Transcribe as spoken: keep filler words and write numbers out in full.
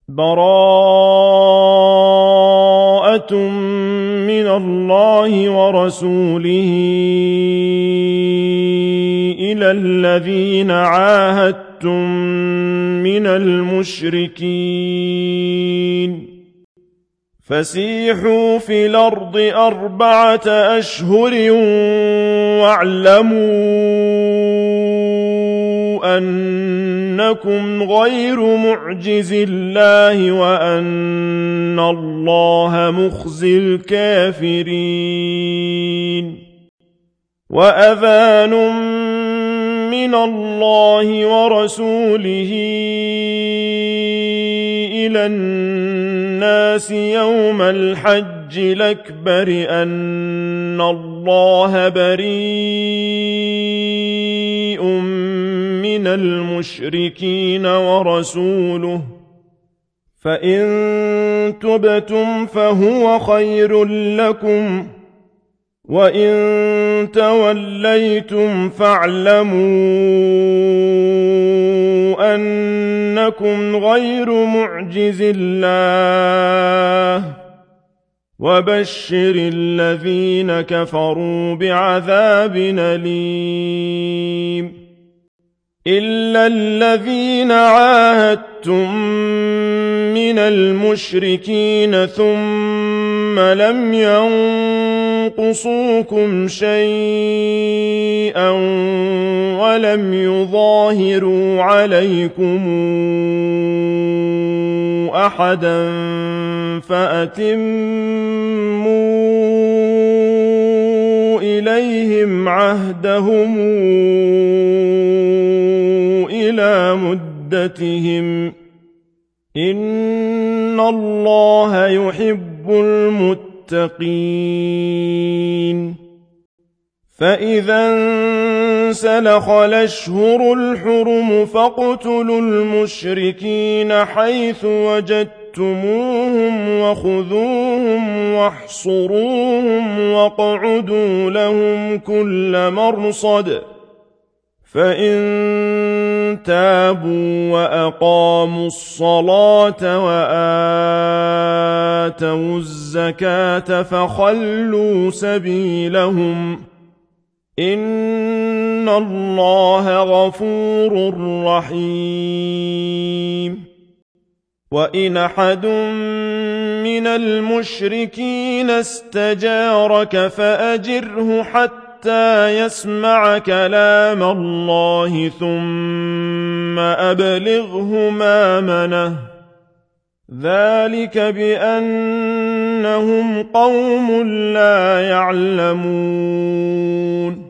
بَرَاءَةٌ مِّنَ اللَّهِ وَرَسُولِهِ إِلَى الَّذِينَ عَاهَدتُّم مِّنَ الْمُشْرِكِينَ فَسِيحُوا فِي الْأَرْضِ أَرْبَعَةَ أَشْهُرٍ وَاعْلَمُوا أَنَّكُمْ غَيْرُ مُعْجِزِي اللَّهِ وَأَنَّ اللَّهَ مُخْزِي الْكَافِرِينَ وَأَذَانٌ مِّنَ اللَّهِ وَرَسُولِهِ إِلَى النَّاسِ يَوْمَ الْحَجِّ الْأَكْبَرِ أَنَّ اللَّهَ بَرِيءٌ مِّنَ الْمُشْرِكِينَ وَرَسُولُهُ فَإِن تُبْتُمْ فَهُوَ خَيْرٌ لَّكُمْ وَإِن تَوَلَّيْتُمْ فَاعْلَمُوا أَنَّكُمْ غَيْرُ مُعْجِزِي اللَّهِ وَبَشِّرِ الَّذِينَ كَفَرُوا بِعَذَابٍ أَلِيمٍ إِلَّا الَّذِينَ عَاهَدتُّم مِّنَ الْمُشْرِكِينَ ثُمَّ لَمْ يَنقُصُوكُمْ شَيْئًا وَلَمْ يُظَاهِرُوا عَلَيْكُمْ أَحَدًا فَأَتِمُّوا إِلَيْهِمْ عَهْدَهُمْ إِلَىٰ مُدَّتِهِمْ ۚ إِنَّ اللَّهَ يُحِبُّ الْمُتَّقِينَ فَإِذَا انسَلَخَ الْأَشْهُرُ الْحُرُمُ فَاقْتُلُوا الْمُشْرِكِينَ حَيْثُ وَجَدتُّمُوهُمْ وَخُذُوهُمْ وَاحْصُرُوهُمْ وَاقْعُدُوا لَهُمْ كُلَّ مَرْصَدٍ فَإِن تَابُوا وَأَقَامُوا الصَّلَاةَ وَآتَوُا الزَّكَاةَ فَخَلُّوا سَبِيلَهُمْ ۚ إِنَّ اللَّهَ غَفُورٌ رَّحِيمٌ وَإِنْ أَحَدٌ مِّنَ الْمُشْرِكِينَ اسْتَجَارَكَ فَأَجِرْهُ حَتَّىٰ حتى يسمع كلام الله ثم أبلغه مأمنه ذلك بأنهم قوم لا يعلمون